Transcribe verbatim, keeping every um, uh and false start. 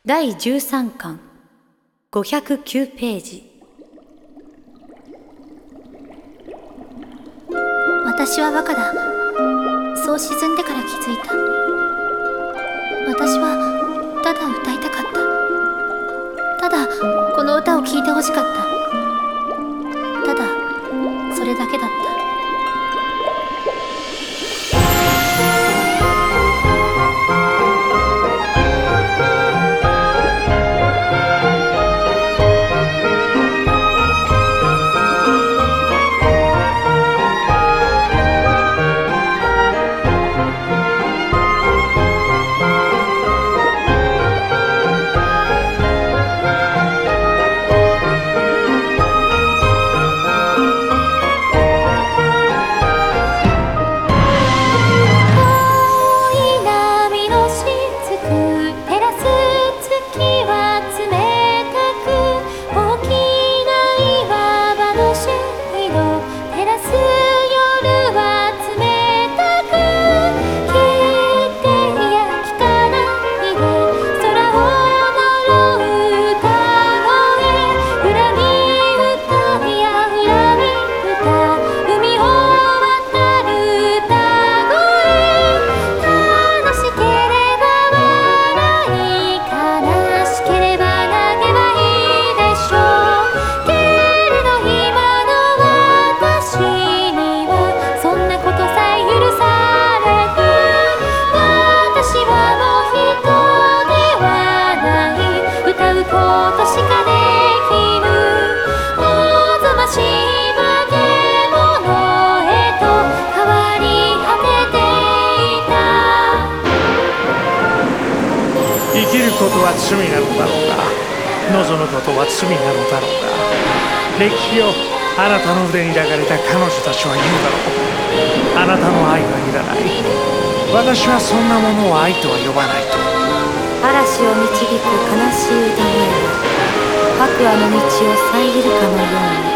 だいじゅうさんかんごひゃくきゅうページ。 私はバカだ。そう沈んでから気づいた。私はただ歌いたかった。ただこの歌を聴いてほしかった。ただそれだけだった。 生きることは罪なのだろうか、望むことは罪なのだろうか。歴史よ、あなたの腕に抱かれた彼女たちは言うだろう。あなたの愛はいらない。私はそんなものを愛とは呼ばないと。 嵐を導く悲しい歌声が白亜の道を遮るかのように